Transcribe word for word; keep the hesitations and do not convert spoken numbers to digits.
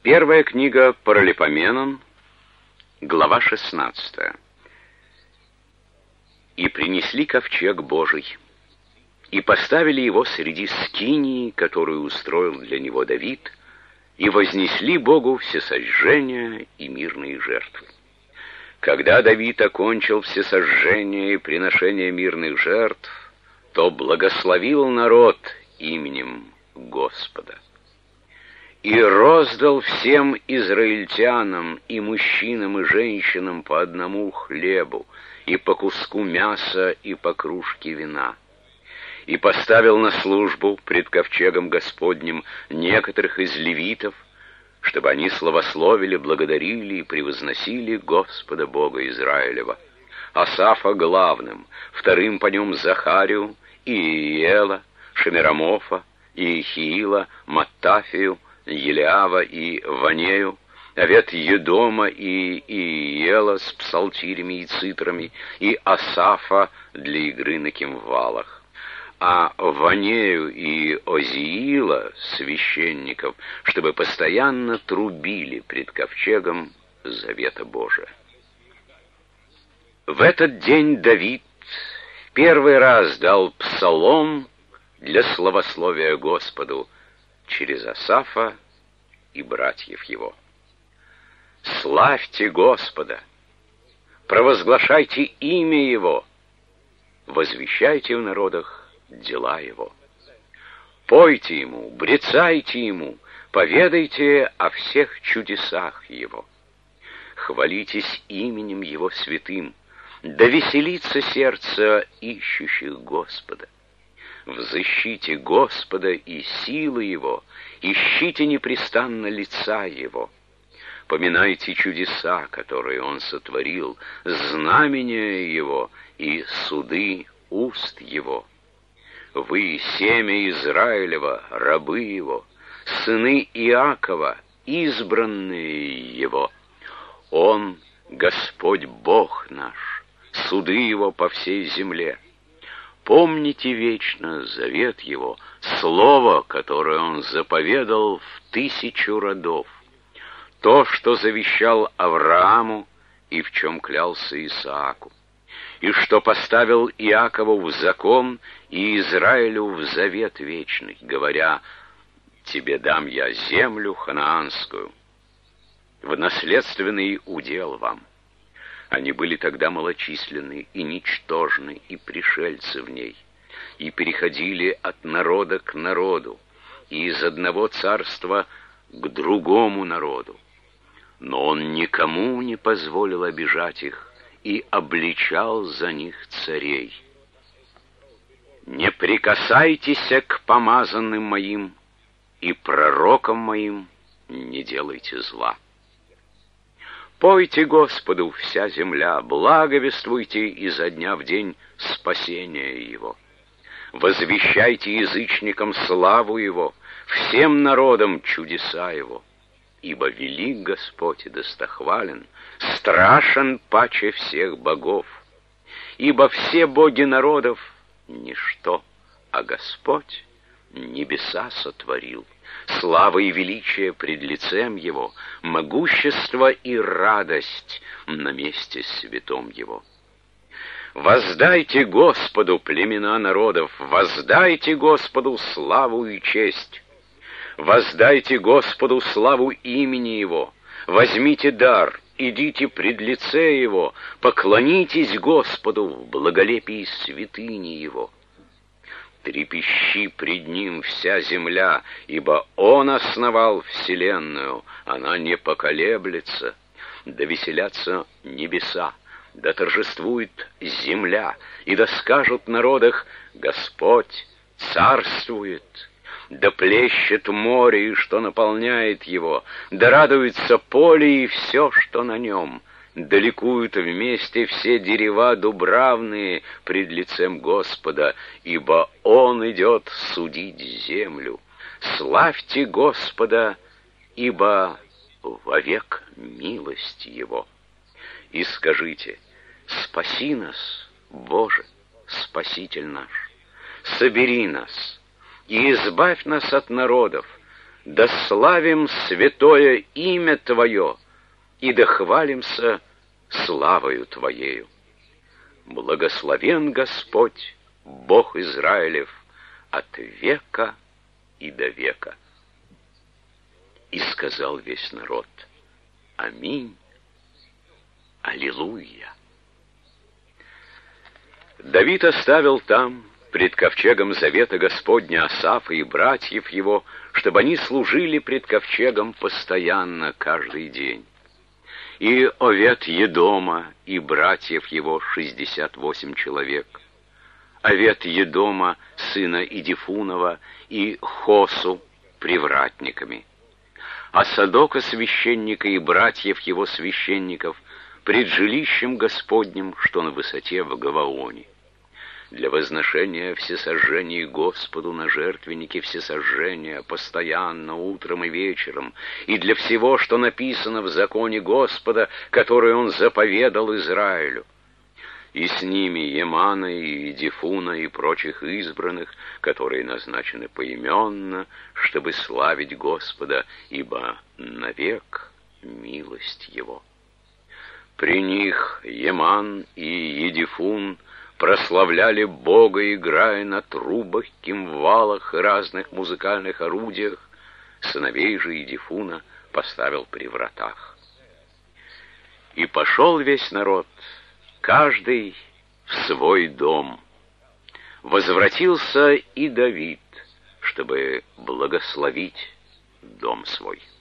Первая книга Паралипоменон, глава шестнадцатая. «И принесли ковчег Божий, и поставили его среди скинии, которую устроил для него Давид, и вознесли Богу всесожжения и мирные жертвы. Когда Давид окончил всесожжение и приношение мирных жертв, то благословил народ именем Господа. И роздал всем израильтянам, и мужчинам, и женщинам по одному хлебу, и по куску мяса, и по кружке вина. И поставил на службу пред ковчегом Господним некоторых из левитов, чтобы они славословили, благодарили и превозносили Господа Бога Израилева. Асафа главным, вторым по нем Захарию, и Иела, Шемирамофа, и Ихиила, Маттафию, Елиава и Ванею, Овет Едома и Иела с псалтирями и цитрами, и Асафа для игры на кимвалах. А Ванею и Озиила, священников, чтобы постоянно трубили пред ковчегом завета Божия. В этот день Давид в первый раз дал псалом для славословия Господу через Асафа и братьев его. Славьте Господа, провозглашайте имя Его, возвещайте в народах дела Его. Пойте Ему, брецайте Ему, поведайте о всех чудесах Его. Хвалитесь именем Его святым, да веселится сердце ищущих Господа. Взыщите Господа и силы Его, ищите непрестанно лица Его. Поминайте чудеса, которые Он сотворил, знамения Его и суды уст Его. Вы, семя Израилева, рабы Его, сыны Иакова, избранные Его. Он, Господь Бог наш, суды Его по всей земле. Помните вечно завет Его, слово, которое Он заповедал в тысячу родов, то, что завещал Аврааму и в чем клялся Исааку, и что поставил Иакову в закон и Израилю в завет вечный, говоря: «Тебе дам я землю ханаанскую, в наследственный удел вам». Они были тогда малочисленны и ничтожны, и пришельцы в ней, и переходили от народа к народу, и из одного царства к другому народу. Но он никому не позволил обижать их и обличал за них царей. «Не прикасайтесь к помазанным моим, и пророкам моим не делайте зла. Пойте Господу вся земля, благовествуйте изо дня в день спасение Его. Возвещайте язычникам славу Его, всем народам чудеса Его. Ибо велик Господь и достохвален, страшен паче всех богов. Ибо все боги народов — ничто, а Господь небеса сотворил. Слава и величие пред лицем Его, могущество и радость на месте святом Его. Воздайте Господу, племена народов, воздайте Господу славу и честь. Воздайте Господу славу имени Его, возьмите дар, идите пред лице Его, поклонитесь Господу в благолепии святыни Его. Трепещи пред Ним вся земля, ибо Он основал вселенную, она не поколеблется. Да веселятся небеса, да торжествует земля, и да скажут в народах: Господь царствует. Да плещет море, и что наполняет его, да радуется поле и все, что на нем. Да ликуют вместе все дерева дубравные пред лицем Господа, ибо Он идет судить землю. Славьте Господа, ибо вовек милость Его. И скажите: спаси нас, Боже, Спаситель наш, собери нас и избавь нас от народов, да славим святое имя Твое, и да хвалимся славою Твоею. Благословен Господь, Бог Израилев, от века и до века. И сказал весь народ: аминь, аллилуйя. Давид оставил там, пред ковчегом завета Господня, Асафа и братьев его, чтобы они служили пред ковчегом постоянно, каждый день. И Овед-Едома и братьев его шестьдесят восемь человек, Овед-Едома, сына Идифунова, и Хосу привратниками, а Садока священника и братьев его священников пред жилищем Господним, что на высоте в Гаваоне, для возношения всесожжений Господу на жертвеннике всесожжения постоянно, утром и вечером, и для всего, что написано в законе Господа, который Он заповедал Израилю. И с ними Емана и Идифуна и прочих избранных, которые назначены поименно, чтобы славить Господа, ибо навек милость Его. При них Еман и Едифун прославляли Бога, играя на трубах, кимвалах и разных музыкальных орудиях. Сыновей же Едифуна поставил при вратах. И пошел весь народ, каждый в свой дом. Возвратился и Давид, чтобы благословить дом свой.